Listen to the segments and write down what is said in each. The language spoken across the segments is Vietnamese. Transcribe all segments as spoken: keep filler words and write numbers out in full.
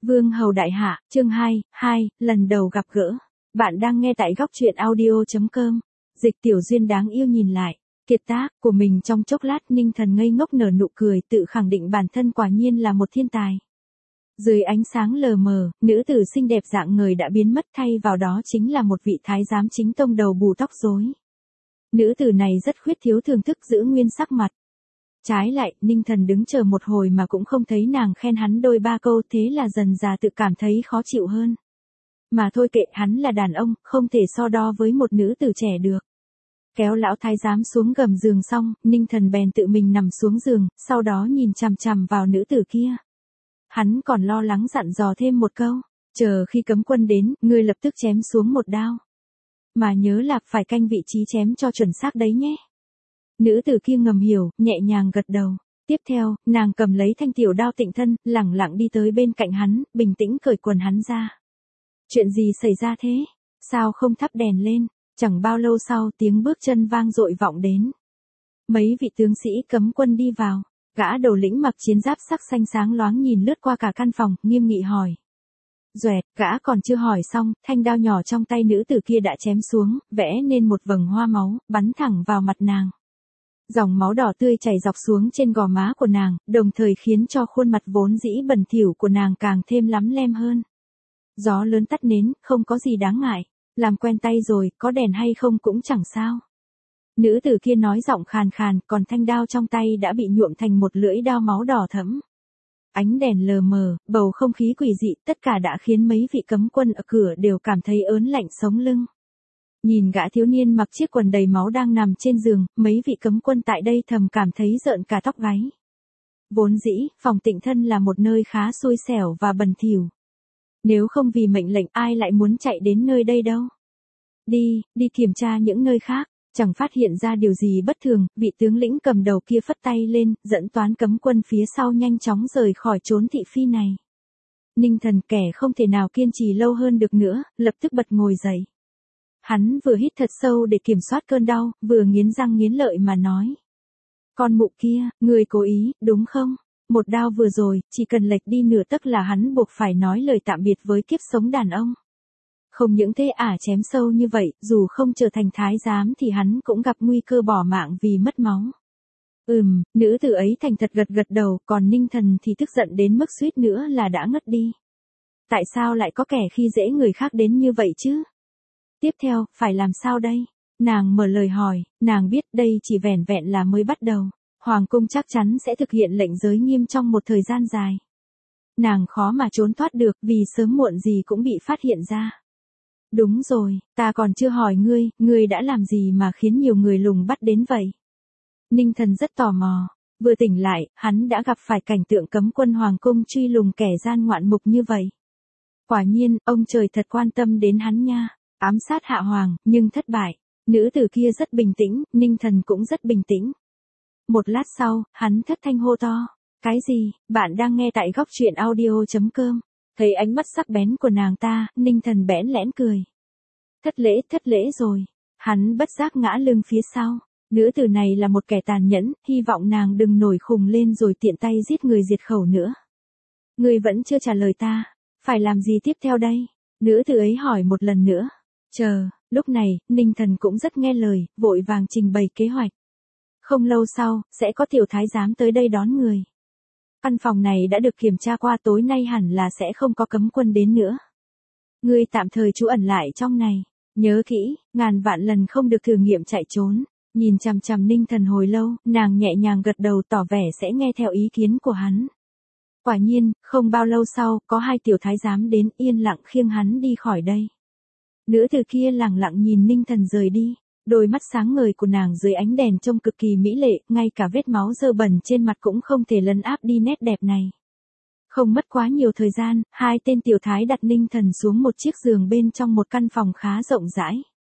Vương Hầu Đại Hạ, chương hai, hai, lần đầu gặp gỡ. Bạn đang nghe tại góc truyện audio chấm com. Dịch Tiểu Duyên đáng yêu nhìn lại, kiệt tác của mình trong chốc lát, Ninh Thần ngây ngốc nở nụ cười, tự khẳng định bản thân quả nhiên là một thiên tài. Dưới ánh sáng lờ mờ, nữ tử xinh đẹp dạng người đã biến mất, thay vào đó chính là một vị thái giám chính tông đầu bù tóc rối. Nữ tử này rất khuyết thiếu thưởng thức giữ nguyên sắc mặt. Trái lại, Ninh Thần đứng chờ một hồi mà cũng không thấy nàng khen hắn đôi ba câu, thế là dần dà tự cảm thấy khó chịu hơn. Mà thôi kệ, hắn là đàn ông, không thể so đo với một nữ tử trẻ được. Kéo lão thái giám xuống gầm giường xong, Ninh Thần bèn tự mình nằm xuống giường, sau đó nhìn chằm chằm vào nữ tử kia. Hắn còn lo lắng dặn dò thêm một câu, chờ khi cấm quân đến, ngươi lập tức chém xuống một đao. Mà nhớ là phải canh vị trí chém cho chuẩn xác đấy nhé. Nữ tử kia ngầm hiểu, nhẹ nhàng gật đầu. Tiếp theo, nàng cầm lấy thanh tiểu đao tịnh thân, lẳng lặng đi tới bên cạnh hắn, bình tĩnh cởi quần hắn ra. Chuyện gì xảy ra thế? Sao không thắp đèn lên? Chẳng bao lâu sau, tiếng bước chân vang dội vọng đến. Mấy vị tướng sĩ cấm quân đi vào. Gã đầu lĩnh mặc chiến giáp sắc xanh sáng loáng nhìn lướt qua cả căn phòng, nghiêm nghị hỏi. Duệt, gã còn chưa hỏi xong, thanh đao nhỏ trong tay nữ tử kia đã chém xuống, vẽ nên một vầng hoa máu, bắn thẳng vào mặt nàng. Dòng máu đỏ tươi chảy dọc xuống trên gò má của nàng, đồng thời khiến cho khuôn mặt vốn dĩ bẩn thỉu của nàng càng thêm lắm lem hơn. Gió lớn tắt nến, không có gì đáng ngại. Làm quen tay rồi, có đèn hay không cũng chẳng sao. Nữ tử kia nói giọng khàn khàn, còn thanh đao trong tay đã bị nhuộm thành một lưỡi đao máu đỏ thẫm. Ánh đèn lờ mờ, bầu không khí quỷ dị, tất cả đã khiến mấy vị cấm quân ở cửa đều cảm thấy ớn lạnh sống lưng. Nhìn gã thiếu niên mặc chiếc quần đầy máu đang nằm trên giường, mấy vị cấm quân tại đây thầm cảm thấy rợn cả tóc gáy. Vốn dĩ, phòng tịnh thân là một nơi khá xui xẻo và bẩn thỉu. Nếu không vì mệnh lệnh, ai lại muốn chạy đến nơi đây đâu. Đi, đi kiểm tra những nơi khác, chẳng phát hiện ra điều gì bất thường, vị tướng lĩnh cầm đầu kia phất tay lên, dẫn toán cấm quân phía sau nhanh chóng rời khỏi chốn thị phi này. Ninh Thần kẻ không thể nào kiên trì lâu hơn được nữa, lập tức bật ngồi dậy. Hắn vừa hít thật sâu để kiểm soát cơn đau, vừa nghiến răng nghiến lợi mà nói. Con mụ kia, người cố ý, đúng không? Một đao vừa rồi, chỉ cần lệch đi nửa tấc là hắn buộc phải nói lời tạm biệt với kiếp sống đàn ông. Không những thế ả chém sâu như vậy, dù không trở thành thái giám thì hắn cũng gặp nguy cơ bỏ mạng vì mất máu. Ừm, nữ tử ấy thành thật gật gật đầu, còn Ninh Thần thì tức giận đến mức suýt nữa là đã ngất đi. Tại sao lại có kẻ khi dễ người khác đến như vậy chứ? Tiếp theo, phải làm sao đây? Nàng mở lời hỏi, nàng biết đây chỉ vẻn vẹn là mới bắt đầu. Hoàng cung chắc chắn sẽ thực hiện lệnh giới nghiêm trong một thời gian dài. Nàng khó mà trốn thoát được vì sớm muộn gì cũng bị phát hiện ra. Đúng rồi, ta còn chưa hỏi ngươi, ngươi đã làm gì mà khiến nhiều người lùng bắt đến vậy? Ninh Thần rất tò mò, vừa tỉnh lại, hắn đã gặp phải cảnh tượng cấm quân hoàng cung truy lùng kẻ gian ngoạn mục như vậy. Quả nhiên, ông trời thật quan tâm đến hắn nha, ám sát hạ hoàng, nhưng thất bại. Nữ tử kia rất bình tĩnh, Ninh Thần cũng rất bình tĩnh. Một lát sau, hắn thất thanh hô to. Cái gì, bạn đang nghe tại góc truyện audio chấm com. Thấy ánh mắt sắc bén của nàng ta, Ninh Thần bẽn lẽn cười. Thất lễ, thất lễ rồi. Hắn bất giác ngã lưng phía sau. Nữ tử này là một kẻ tàn nhẫn, hy vọng nàng đừng nổi khùng lên rồi tiện tay giết người diệt khẩu nữa. Ngươi vẫn chưa trả lời ta. Phải làm gì tiếp theo đây? Nữ tử ấy hỏi một lần nữa. Chờ, lúc này, Ninh Thần cũng rất nghe lời, vội vàng trình bày kế hoạch. Không lâu sau, sẽ có tiểu thái giám tới đây đón người. Căn phòng này đã được kiểm tra qua, tối nay hẳn là sẽ không có cấm quân đến nữa. Ngươi tạm thời trú ẩn lại trong này. Nhớ kỹ, ngàn vạn lần không được thử nghiệm chạy trốn. Nhìn chằm chằm Ninh Thần hồi lâu, nàng nhẹ nhàng gật đầu tỏ vẻ sẽ nghe theo ý kiến của hắn. Quả nhiên, không bao lâu sau, có hai tiểu thái giám đến yên lặng khiêng hắn đi khỏi đây. Nữ tử kia lẳng lặng nhìn Ninh Thần rời đi. Đôi mắt sáng ngời của nàng dưới ánh đèn trông cực kỳ mỹ lệ, ngay cả vết máu dơ bẩn trên mặt cũng không thể lấn áp đi nét đẹp này. Không mất quá nhiều thời gian, hai tên tiểu thái đặt Ninh Thần xuống một chiếc giường bên trong một căn phòng khá rộng rãi.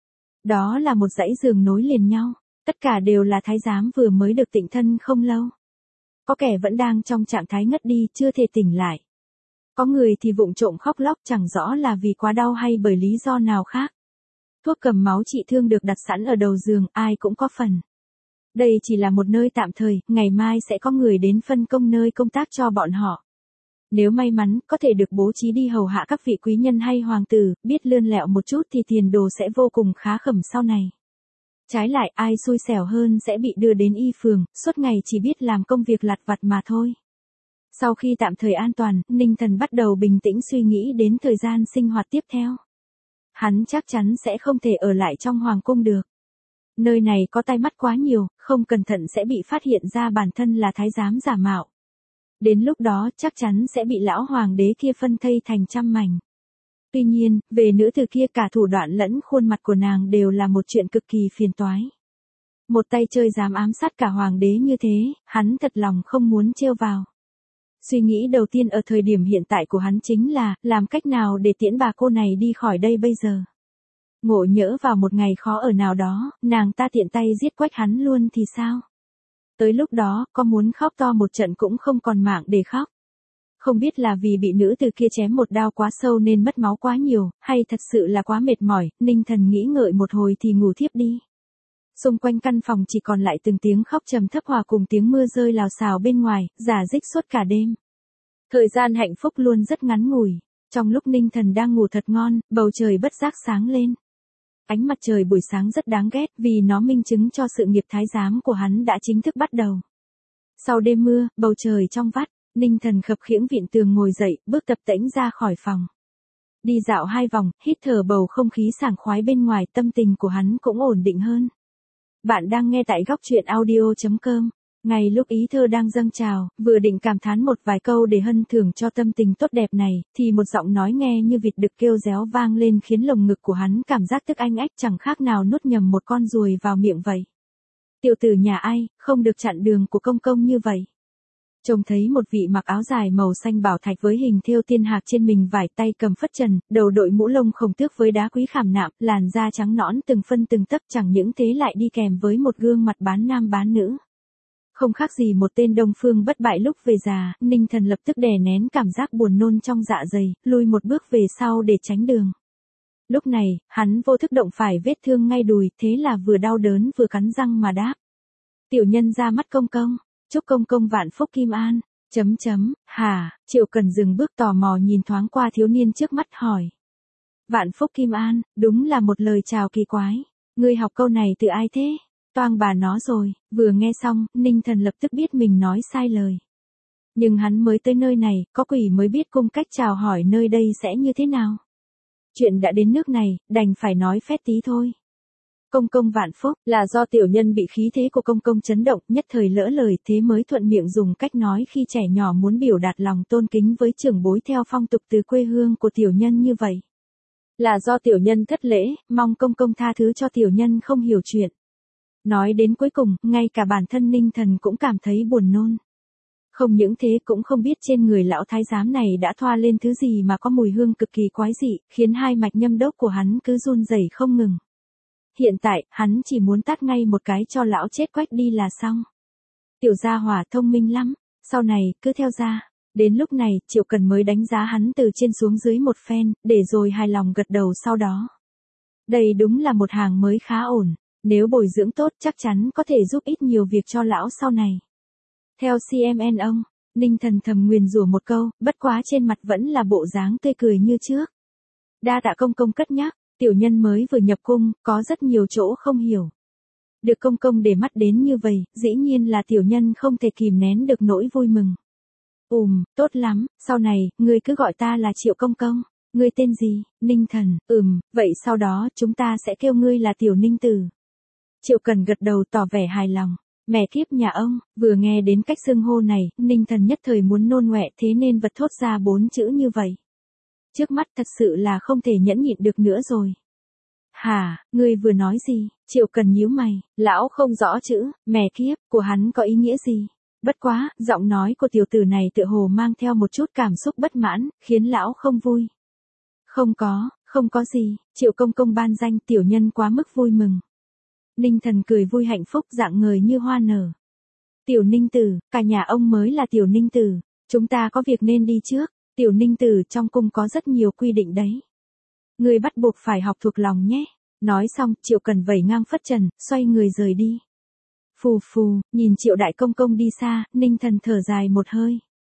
Đó là một dãy giường nối liền nhau, tất cả đều là thái giám vừa mới được tịnh thân không lâu. Có kẻ vẫn đang trong trạng thái ngất đi, chưa thể tỉnh lại. Có người thì vụng trộm khóc lóc, chẳng rõ là vì quá đau hay bởi lý do nào khác. Thuốc cầm máu trị thương được đặt sẵn ở đầu giường, ai cũng có phần. Đây chỉ là một nơi tạm thời, ngày mai sẽ có người đến phân công nơi công tác cho bọn họ. Nếu may mắn, có thể được bố trí đi hầu hạ các vị quý nhân hay hoàng tử, biết lươn lẹo một chút thì tiền đồ sẽ vô cùng khá khẩm sau này. Trái lại, ai xui xẻo hơn sẽ bị đưa đến y phường, suốt ngày chỉ biết làm công việc lặt vặt mà thôi. Sau khi tạm thời an toàn, Ninh Thần bắt đầu bình tĩnh suy nghĩ đến thời gian sinh hoạt tiếp theo. Hắn chắc chắn sẽ không thể ở lại trong hoàng cung được. Nơi này có tai mắt quá nhiều, không cẩn thận sẽ bị phát hiện ra bản thân là thái giám giả mạo. Đến lúc đó chắc chắn sẽ bị lão hoàng đế kia phân thây thành trăm mảnh. Tuy nhiên, về nữ tử kia cả thủ đoạn lẫn khuôn mặt của nàng đều là một chuyện cực kỳ phiền toái. Một tay chơi dám ám sát cả hoàng đế như thế, hắn thật lòng không muốn trêu vào. Suy nghĩ đầu tiên ở thời điểm hiện tại của hắn chính là, làm cách nào để tiễn bà cô này đi khỏi đây bây giờ. Ngộ nhỡ vào một ngày khó ở nào đó, nàng ta tiện tay giết quách hắn luôn thì sao? Tới lúc đó, có muốn khóc to một trận cũng không còn mạng để khóc. Không biết là vì bị nữ từ kia chém một đao quá sâu nên mất máu quá nhiều, hay thật sự là quá mệt mỏi, Ninh Thần nghĩ ngợi một hồi thì ngủ thiếp đi. Xung quanh căn phòng chỉ còn lại từng tiếng khóc trầm thấp hòa cùng tiếng mưa rơi lào xào bên ngoài, rả rích suốt cả đêm. Thời gian hạnh phúc luôn rất ngắn ngủi. Trong lúc Ninh Thần đang ngủ thật ngon, bầu trời bất giác sáng lên. Ánh mặt trời buổi sáng rất đáng ghét vì nó minh chứng cho sự nghiệp thái giám của hắn đã chính thức bắt đầu. Sau đêm mưa, bầu trời trong vắt, Ninh Thần khập khiễng vịn tường ngồi dậy, bước tập tễnh ra khỏi phòng. Đi dạo hai vòng, hít thở bầu không khí sảng khoái bên ngoài, tâm tình của hắn cũng ổn định hơn. Bạn đang nghe tại góc truyện audio chấm com. Ngay lúc ý thơ đang dâng trào, vừa định cảm thán một vài câu để hân thưởng cho tâm tình tốt đẹp này, thì một giọng nói nghe như vịt đực kêu réo vang lên khiến lồng ngực của hắn cảm giác tức anh ách chẳng khác nào nuốt nhầm một con ruồi vào miệng vậy. Tiểu tử nhà ai, không được chặn đường của công công như vậy. Trông thấy một vị mặc áo dài màu xanh bảo thạch với hình thêu tiên hạc trên mình vải, tay cầm phất trần, đầu đội mũ lông khổng tước với đá quý khảm nạm, làn da trắng nõn từng phân từng tấc, chẳng những thế lại đi kèm với một gương mặt bán nam bán nữ. Không khác gì một tên đông phương bất bại lúc về già, Ninh Thần lập tức đè nén cảm giác buồn nôn trong dạ dày, lui một bước về sau để tránh đường. Lúc này, hắn vô thức động phải vết thương ngay đùi, thế là vừa đau đớn vừa cắn răng mà đáp. Tiểu nhân ra mắt công công, chúc công công vạn phúc kim an, chấm chấm, hả, Triệu Cần dừng bước tò mò nhìn thoáng qua thiếu niên trước mắt hỏi. Vạn phúc kim an, đúng là một lời chào kỳ quái, ngươi học câu này từ ai thế? Toang bà nó rồi, vừa nghe xong, Ninh Thần lập tức biết mình nói sai lời. Nhưng hắn mới tới nơi này, có quỷ mới biết cung cách chào hỏi nơi đây sẽ như thế nào. Chuyện đã đến nước này, đành phải nói phét tí thôi. Công công vạn phúc, là do tiểu nhân bị khí thế của công công chấn động, nhất thời lỡ lời, thế mới thuận miệng dùng cách nói khi trẻ nhỏ muốn biểu đạt lòng tôn kính với trưởng bối theo phong tục từ quê hương của tiểu nhân như vậy. Là do tiểu nhân thất lễ, mong công công tha thứ cho tiểu nhân không hiểu chuyện. Nói đến cuối cùng, ngay cả bản thân Ninh Thần cũng cảm thấy buồn nôn. Không những thế cũng không biết trên người lão thái giám này đã thoa lên thứ gì mà có mùi hương cực kỳ quái dị, khiến hai mạch nhâm đốc của hắn cứ run rẩy không ngừng. Hiện tại, hắn chỉ muốn tát ngay một cái cho lão chết quách đi là xong. Tiểu gia hỏa thông minh lắm, sau này, cứ theo ra. Đến lúc này, Triệu Cần mới đánh giá hắn từ trên xuống dưới một phen, để rồi hài lòng gật đầu sau đó. Đây đúng là một hàng mới khá ổn. Nếu bồi dưỡng tốt chắc chắn có thể giúp ích nhiều việc cho lão sau này. Theo xê em en ông, Ninh Thần thầm nguyền rủa một câu, bất quá trên mặt vẫn là bộ dáng tươi cười như trước. Đa tạ công công cất nhắc, tiểu nhân mới vừa nhập cung, có rất nhiều chỗ không hiểu. Được công công để mắt đến như vậy, dĩ nhiên là tiểu nhân không thể kìm nén được nỗi vui mừng. Ùm, tốt lắm, sau này, ngươi cứ gọi ta là Triệu công công. Ngươi tên gì? Ninh Thần, ừm, vậy sau đó chúng ta sẽ kêu ngươi là Tiểu Ninh Tử. Triệu Cần gật đầu tỏ vẻ hài lòng. Mẹ kiếp nhà ông, vừa nghe đến cách xưng hô này, Ninh Thần nhất thời muốn nôn ngoẹ thế nên bật thốt ra bốn chữ như vậy. Trước mắt thật sự là không thể nhẫn nhịn được nữa rồi. Hả, ngươi vừa nói gì? Triệu Cần nhíu mày, lão không rõ chữ, mẹ kiếp, của hắn có ý nghĩa gì? Bất quá, giọng nói của tiểu tử này tựa hồ mang theo một chút cảm xúc bất mãn, khiến lão không vui. Không có, không có gì, Triệu công công ban danh tiểu nhân quá mức vui mừng. Ninh Thần cười vui hạnh phúc dạng người như hoa nở. Tiểu Ninh Tử, cả nhà ông mới là Tiểu Ninh Tử, chúng ta có việc nên đi trước, Tiểu Ninh Tử trong cung có rất nhiều quy định đấy. Người bắt buộc phải học thuộc lòng nhé. Nói xong, Triệu Cần vẩy ngang phất trần, xoay người rời đi. Phù phù, nhìn Triệu đại công công đi xa, Ninh Thần thở dài một hơi.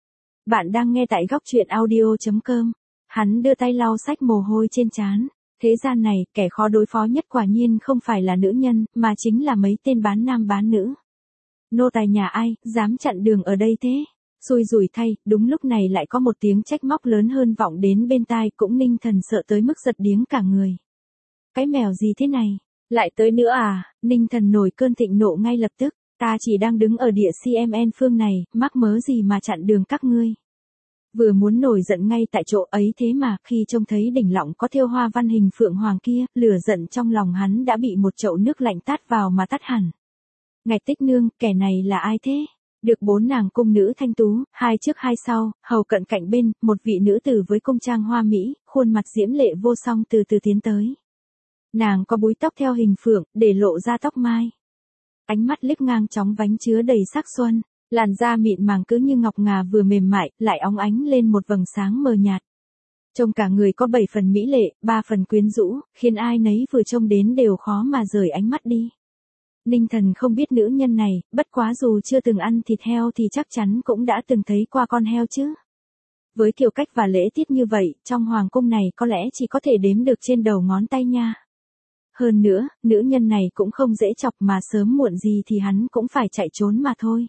Bạn đang nghe tại góc truyện audio chấm com. Hắn đưa tay lau sạch mồ hôi trên trán. Thế gian này, kẻ khó đối phó nhất quả nhiên không phải là nữ nhân, mà chính là mấy tên bán nam bán nữ. Nô tài nhà ai, dám chặn đường ở đây thế? Xui rủi thay, đúng lúc này lại có một tiếng trách móc lớn hơn vọng đến bên tai, cũng Ninh Thần sợ tới mức giật điếng cả người. Cái mèo gì thế này? Lại tới nữa à? Ninh Thần nổi cơn thịnh nộ ngay lập tức. Ta chỉ đang đứng ở địa xê em en phương này, mắc mớ gì mà chặn đường các ngươi. Vừa muốn nổi giận ngay tại chỗ ấy thế mà khi trông thấy đỉnh lọng có thêu hoa văn hình phượng hoàng kia, lửa giận trong lòng hắn đã bị một chậu nước lạnh tát vào mà tắt hẳn. Ngạch Tích Nương, kẻ này là ai thế? Được bốn nàng cung nữ thanh tú, hai trước hai sau, hầu cận cạnh bên, một vị nữ tử với cung trang hoa mỹ, khuôn mặt diễm lệ vô song từ từ tiến tới. Nàng có búi tóc theo hình phượng, để lộ ra tóc mai. Ánh mắt liếc ngang chóng vánh chứa đầy sắc xuân, làn da mịn màng cứ như ngọc ngà vừa mềm mại, lại óng ánh lên một vầng sáng mờ nhạt. Trông cả người có bảy phần mỹ lệ, ba phần quyến rũ, khiến ai nấy vừa trông đến đều khó mà rời ánh mắt đi. Ninh Thần không biết nữ nhân này, bất quá dù chưa từng ăn thịt heo thì chắc chắn cũng đã từng thấy qua con heo chứ. Với kiểu cách và lễ tiết như vậy, trong hoàng cung này có lẽ chỉ có thể đếm được trên đầu ngón tay nha. Hơn nữa, nữ nhân này cũng không dễ chọc mà sớm muộn gì thì hắn cũng phải chạy trốn mà thôi.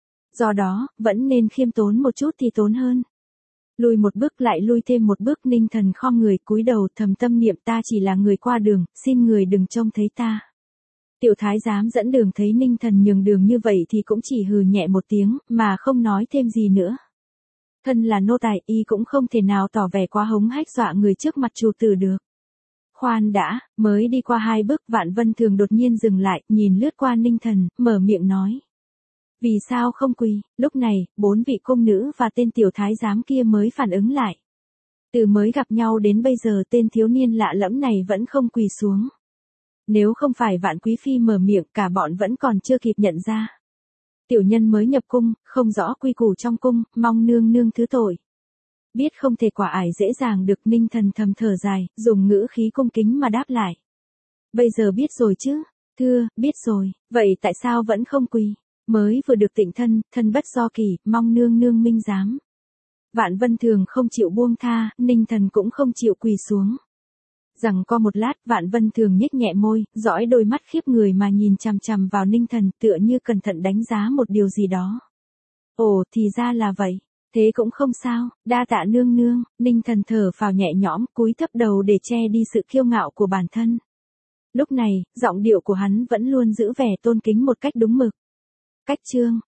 Do đó, vẫn nên khiêm tốn một chút thì tốn hơn. Lùi một bước lại lui thêm một bước, Ninh Thần khom người cúi đầu thầm tâm niệm, ta chỉ là người qua đường, xin người đừng trông thấy ta. Tiểu thái giám dẫn đường thấy Ninh Thần nhường đường như vậy thì cũng chỉ hừ nhẹ một tiếng, mà không nói thêm gì nữa. Thân là nô tài, y cũng không thể nào tỏ vẻ quá hống hách dọa người trước mặt chủ tử được. Khoan đã, mới đi qua hai bước, Vạn Vân Thường đột nhiên dừng lại, nhìn lướt qua Ninh Thần, mở miệng nói. Vì sao không quỳ? Lúc này, bốn vị cung nữ và tên tiểu thái giám kia mới phản ứng lại. Từ mới gặp nhau đến bây giờ tên thiếu niên lạ lẫm này vẫn không quỳ xuống. Nếu không phải Vạn Quý Phi mở miệng, cả bọn vẫn còn chưa kịp nhận ra. Tiểu nhân mới nhập cung, không rõ quy củ trong cung, mong nương nương thứ tội. Biết không thể quả ải dễ dàng được, Ninh Thần thầm thở dài, dùng ngữ khí cung kính mà đáp lại. Bây giờ biết rồi chứ? Thưa, biết rồi, vậy tại sao vẫn không quỳ? Mới vừa được tịnh thân, thân bất do kỳ, mong nương nương minh giám. Vạn Vân Thường không chịu buông tha, Ninh Thần cũng không chịu quỳ xuống. Rằng co một lát, Vạn Vân Thường nhếch nhẹ môi, dõi đôi mắt khiếp người mà nhìn chằm chằm vào Ninh Thần, tựa như cẩn thận đánh giá một điều gì đó. Ồ, thì ra là vậy. Thế cũng không sao, đa tạ nương nương. Ninh Thần thở phào nhẹ nhõm, cúi thấp đầu để che đi sự kiêu ngạo của bản thân. Lúc này, giọng điệu của hắn vẫn luôn giữ vẻ tôn kính một cách đúng mực. Cách chương